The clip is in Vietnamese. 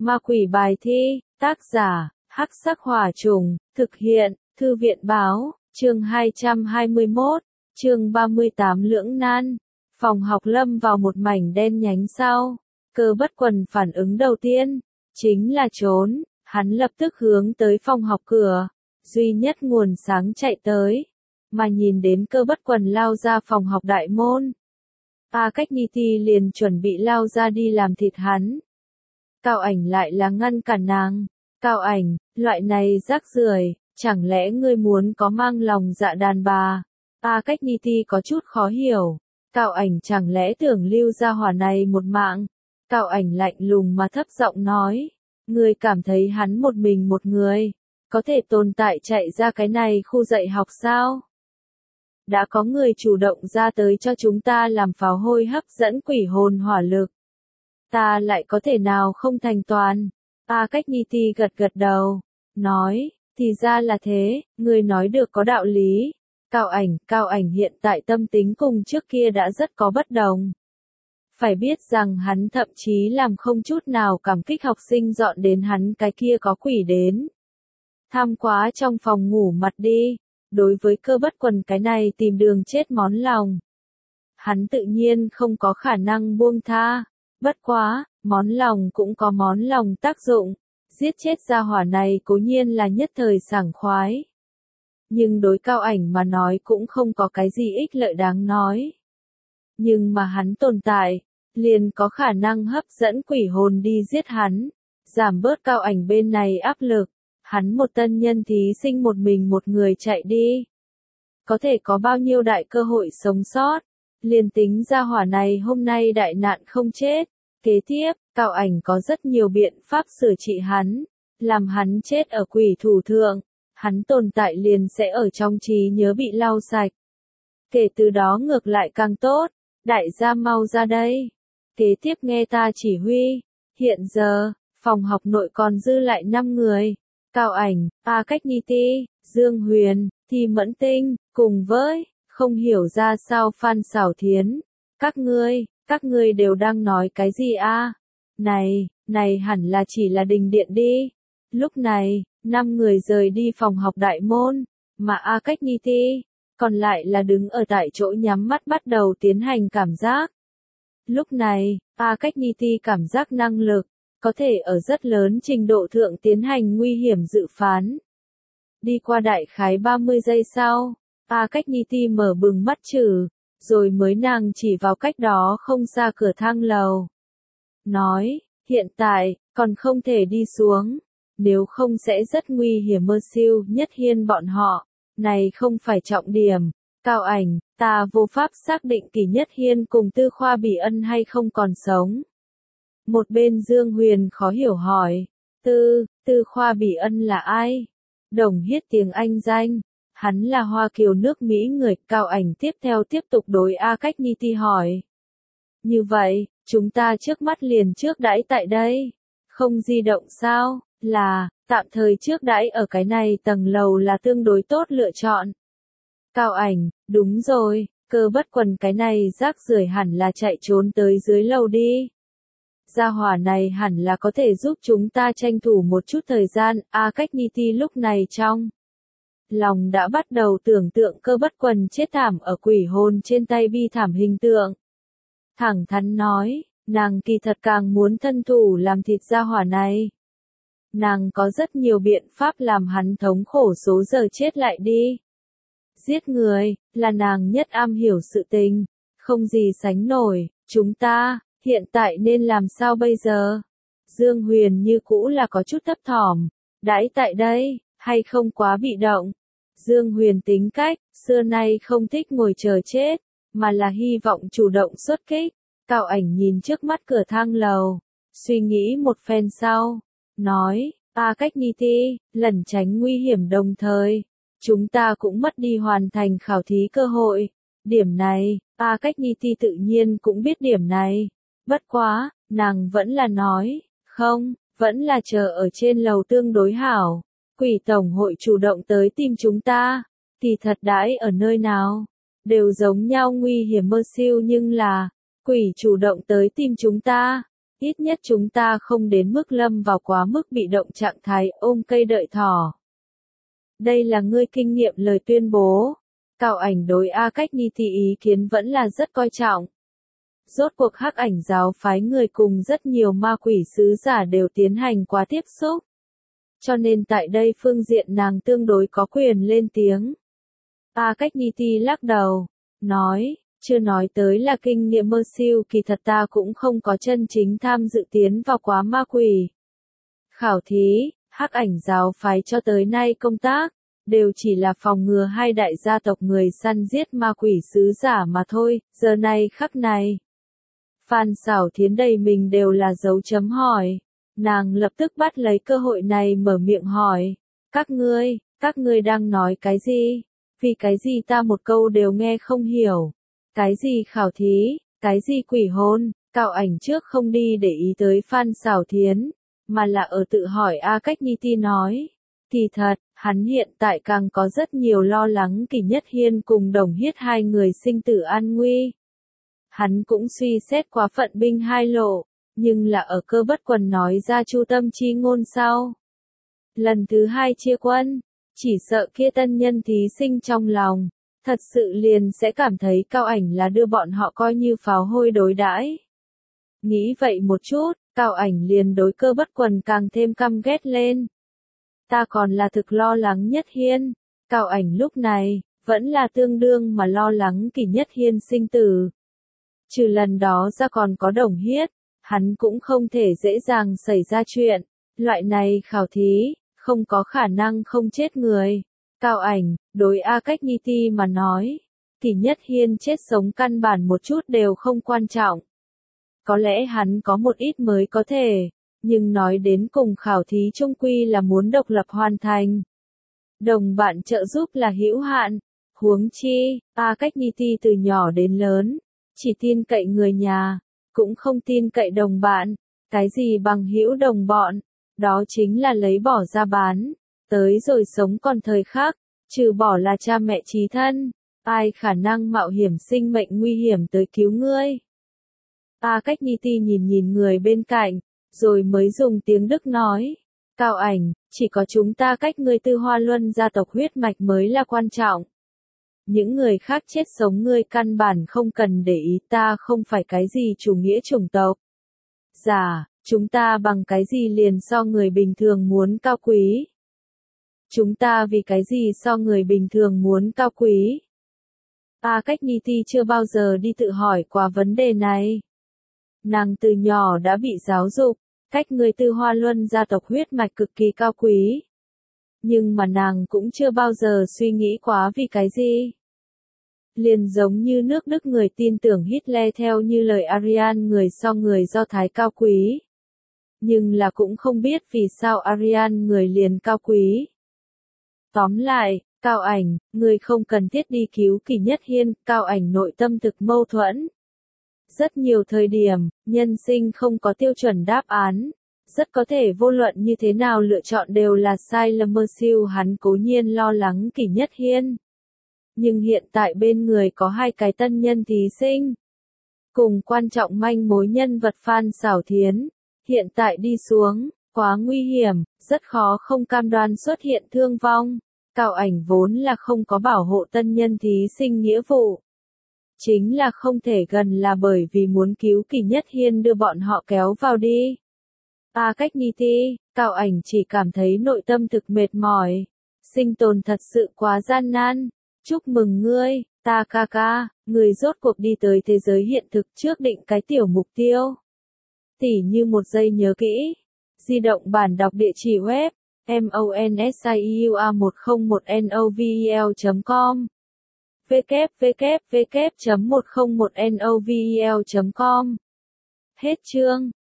Ma quỷ bài thi, tác giả, Hắc Sắc Hỏa Trùng, thực hiện, Thư viện báo, chương 221, chương 38 lưỡng nan. Phòng học lâm vào một mảnh đen nhánh sau. Cơ Bất Quần phản ứng đầu tiên, chính là trốn, hắn lập tức hướng tới phòng học cửa, duy nhất nguồn sáng chạy tới, mà nhìn đến Cơ Bất Quần lao ra phòng học đại môn. A Cách Ni Ti liền chuẩn bị lao ra đi làm thịt hắn. Cao Ảnh lại là ngăn cản nàng. Cao Ảnh, loại này rác rưởi, chẳng lẽ ngươi muốn có mang lòng dạ đàn bà? A Cách Ni Ti có chút khó hiểu. Cao Ảnh chẳng lẽ tưởng lưu gia hỏa này một mạng? Cao Ảnh lạnh lùng mà thấp giọng nói, ngươi cảm thấy hắn một mình một người, có thể tồn tại chạy ra cái này khu dạy học sao? Đã có người chủ động ra tới cho chúng ta làm pháo hôi hấp dẫn quỷ hồn hỏa lực. Ta lại có thể nào không thành toàn? A Cách Ni Ti gật gật đầu, nói, thì ra là thế, ngươi nói được có đạo lý. Cao Ảnh hiện tại tâm tính cùng trước kia đã rất có bất đồng. Phải biết rằng hắn thậm chí làm không chút nào cảm kích học sinh dọn đến hắn cái kia có quỷ đến. Tham quá trong phòng ngủ mặt đi, đối với Cơ Bất Quần cái này tìm đường chết món lòng. Hắn tự nhiên không có khả năng buông tha, bất quá, món lòng cũng có món lòng tác dụng, giết chết gia hỏa này cố nhiên là nhất thời sảng khoái. Nhưng đối Cao Ảnh mà nói cũng không có cái gì ích lợi đáng nói. Nhưng mà hắn tồn tại, liền có khả năng hấp dẫn quỷ hồn đi giết hắn, giảm bớt Cao Ảnh bên này áp lực. Hắn một tân nhân thí sinh một mình một người chạy đi, có thể có bao nhiêu đại cơ hội sống sót. Liền tính gia hỏa này hôm nay đại nạn không chết, kế tiếp, Cao Ảnh có rất nhiều biện pháp sửa trị hắn, làm hắn chết ở quỷ thủ thượng, hắn tồn tại liền sẽ ở trong trí nhớ bị lau sạch. Kể từ đó ngược lại càng tốt, đại gia mau ra đây. Kế tiếp nghe ta chỉ huy. Hiện giờ, phòng học nội còn dư lại 5 người. Cao Ảnh, A Cách Ni Ti, Dương Huyền, Thi Mẫn Tinh, cùng với, không hiểu ra sao Phan Xảo Thiến. Các ngươi đều đang nói cái gì a? Này hẳn là chỉ là đình điện đi. Lúc này, 5 người rời đi phòng học đại môn, mà A Cách Ni Ti, còn lại là đứng ở tại chỗ nhắm mắt bắt đầu tiến hành cảm giác. Lúc này, A Cách Ni Ti cảm giác năng lực, có thể ở rất lớn trình độ thượng tiến hành nguy hiểm dự phán. Đi qua đại khái 30 giây sau, A Cách Ni Ti mở bừng mắt chử, rồi mới nàng chỉ vào cách đó không xa cửa thang lầu. Nói, hiện tại, còn không thể đi xuống, nếu không sẽ rất nguy hiểm. Mơ Siêu, Nhất Hiên bọn họ, này không phải trọng điểm. Cao Ảnh, ta vô pháp xác định Kỳ Nhất Hiên cùng Tư Khoa Bỉ Ân hay không còn sống. Một bên Dương Huyền khó hiểu hỏi, Tư Khoa Bỉ Ân là ai? Đồng Hiết tiếng Anh danh, hắn là Hoa Kiều nước Mỹ người. Cao Ảnh tiếp tục đối A Cách Ni Ti hỏi. Như vậy, chúng ta trước mắt liền trước đãi tại đây, không di động sao? Là, tạm thời trước đãi ở cái này tầng lầu là tương đối tốt lựa chọn. Cao Ảnh, đúng rồi, Cơ Bất Quần cái này rác rưởi hẳn là chạy trốn tới dưới lầu đi. Gia hỏa này hẳn là có thể giúp chúng ta tranh thủ một chút thời gian. A Cách Ni Ti lúc này trong lòng đã bắt đầu tưởng tượng Cơ Bất Quần chết thảm ở quỷ hồn trên tay bi thảm hình tượng. Thẳng thắn nói, nàng kỳ thật càng muốn thân thủ làm thịt gia hỏa này. Nàng có rất nhiều biện pháp làm hắn thống khổ số giờ chết lại đi. Giết người, là nàng nhất am hiểu sự tình, không gì sánh nổi. Chúng ta, hiện tại nên làm sao bây giờ? Dương Huyền như cũ là có chút thấp thỏm, đãi tại đây, hay không quá bị động. Dương Huyền tính cách, xưa nay không thích ngồi chờ chết, mà là hy vọng chủ động xuất kích. Cao Ảnh nhìn trước mắt cửa thang lầu, suy nghĩ một phen sau, nói, A Cách Ni Ti, lẩn tránh nguy hiểm đồng thời, chúng ta cũng mất đi hoàn thành khảo thí cơ hội. Điểm này, A Cách Ni Ti tự nhiên cũng biết điểm này. Bất quá, nàng vẫn là nói, không, vẫn là chờ ở trên lầu tương đối hảo. Quỷ tổng hội chủ động tới tìm chúng ta, kỳ thật đãi ở nơi nào, đều giống nhau nguy hiểm. Mơ Siêu, nhưng là, quỷ chủ động tới tìm chúng ta, Ít nhất chúng ta không đến mức lâm vào quá mức bị động trạng thái ôm cây đợi thỏ. Đây là ngươi kinh nghiệm lời tuyên bố. Cao Ảnh đối A Cách Ni Ti ý kiến vẫn là rất coi trọng. Rốt cuộc Hắc Ảnh giáo phái người cùng rất nhiều ma quỷ sứ giả đều tiến hành quá tiếp xúc. Cho nên tại đây phương diện nàng tương đối có quyền lên tiếng. A Cách Ni Ti lắc đầu, nói, chưa nói tới là kinh nghiệm mơ siêu, kỳ thật ta cũng không có chân chính tham dự tiến vào quá ma quỷ. Khảo thí, Hắc Ảnh giáo phái cho tới nay công tác, đều chỉ là phòng ngừa hai đại gia tộc người săn giết ma quỷ sứ giả mà thôi, giờ này khắc này. Phan Xảo Thiến đầy mình đều là dấu chấm hỏi. Nàng lập tức bắt lấy cơ hội này mở miệng hỏi. Các ngươi đang nói cái gì? Vì cái gì ta một câu đều nghe không hiểu? Cái gì khảo thí? Cái gì quỷ hôn? Cao Ảnh trước không đi để ý tới Phan Xảo Thiến, mà là ở tự hỏi A Cách Ni Ti nói. Kỳ thật, hắn hiện tại càng có rất nhiều lo lắng Kỷ Nhất Hiên cùng Đồng Hiết hai người sinh tử an nguy. Hắn cũng suy xét quá phận binh hai lộ, nhưng là ở Cơ Bất Quần nói ra chu tâm chi ngôn sau. Lần thứ hai chia quân, chỉ sợ kia tân nhân thí sinh trong lòng, thật sự liền sẽ cảm thấy Cao Ảnh là đưa bọn họ coi như pháo hôi đối đãi. Nghĩ vậy một chút, Cao Ảnh liền đối Cơ Bất Quần càng thêm căm ghét lên. Ta còn là thực lo lắng Nhất Hiên. Cao Ảnh lúc này, vẫn là tương đương mà lo lắng Kỷ Nhất Hiên sinh tử. Trừ lần đó ra còn có Đồng Hiết, hắn cũng không thể dễ dàng xảy ra chuyện. Loại này khảo thí, không có khả năng không chết người. Cao Ảnh, đối A Cách Ni Ti mà nói, Kỷ Nhất Hiên chết sống căn bản một chút đều không quan trọng. Có lẽ hắn có một ít mới có thể, nhưng nói đến cùng khảo thí chung quy là muốn độc lập hoàn thành. Đồng bạn trợ giúp là hữu hạn, huống chi, A Cách Ni Ti từ nhỏ đến lớn, chỉ tin cậy người nhà, cũng không tin cậy đồng bạn, cái gì bằng hữu đồng bọn, đó chính là lấy bỏ ra bán, tới rồi sống còn thời khắc, trừ bỏ là cha mẹ chí thân, ai khả năng mạo hiểm sinh mệnh nguy hiểm tới cứu ngươi. A Cách Ni Ti nhìn người bên cạnh, rồi mới dùng tiếng Đức nói, Cao Ảnh, chỉ có chúng ta cách ngươi Tư Hoa Luân gia tộc huyết mạch mới là quan trọng. Những người khác chết sống ngươi căn bản không cần để ý, ta không phải cái gì chủ nghĩa chủng tộc. Dạ, chúng ta bằng cái gì liền so người bình thường muốn cao quý? Chúng ta vì cái gì so người bình thường muốn cao quý? A Cách Ni Ti chưa bao giờ đi tự hỏi qua vấn đề này. Nàng từ nhỏ đã bị giáo dục, cách người Tư Hoa Luân gia tộc huyết mạch cực kỳ cao quý. Nhưng mà nàng cũng chưa bao giờ suy nghĩ quá vì cái gì. Liền giống như nước Đức người tin tưởng Hitler theo như lời Aryan người so người Do Thái cao quý. Nhưng là cũng không biết vì sao Aryan người liền cao quý. Tóm lại, Cao Ảnh, người không cần thiết đi cứu Kỷ Nhất Hiên, Cao Ảnh nội tâm thực mâu thuẫn. Rất nhiều thời điểm, nhân sinh không có tiêu chuẩn đáp án. Rất có thể vô luận như thế nào lựa chọn đều là sai lầm. Mơ siêu hắn cố nhiên lo lắng Kỷ Nhất Hiên. Nhưng hiện tại bên người có hai cái tân nhân thí sinh. Cùng quan trọng manh mối nhân vật Phan Xảo Thiến. Hiện tại đi xuống, quá nguy hiểm, rất khó không cam đoan xuất hiện thương vong. Cao Ảnh vốn là không có bảo hộ tân nhân thí sinh nghĩa vụ. Chính là không thể gần là bởi vì muốn cứu Kỷ Nhất Hiên đưa bọn họ kéo vào đi. A Cách Ni Ti, Cao Ảnh chỉ cảm thấy nội tâm thực mệt mỏi. Sinh tồn thật sự quá gian nan. Chúc mừng ngươi, ta ca ca, người rốt cuộc đi tới thế giới hiện thực trước định cái tiểu mục tiêu. Tỉ như một giây nhớ kỹ. Di động bản đọc địa chỉ web, monsiua101novel.com www.101novel.com Hết chương.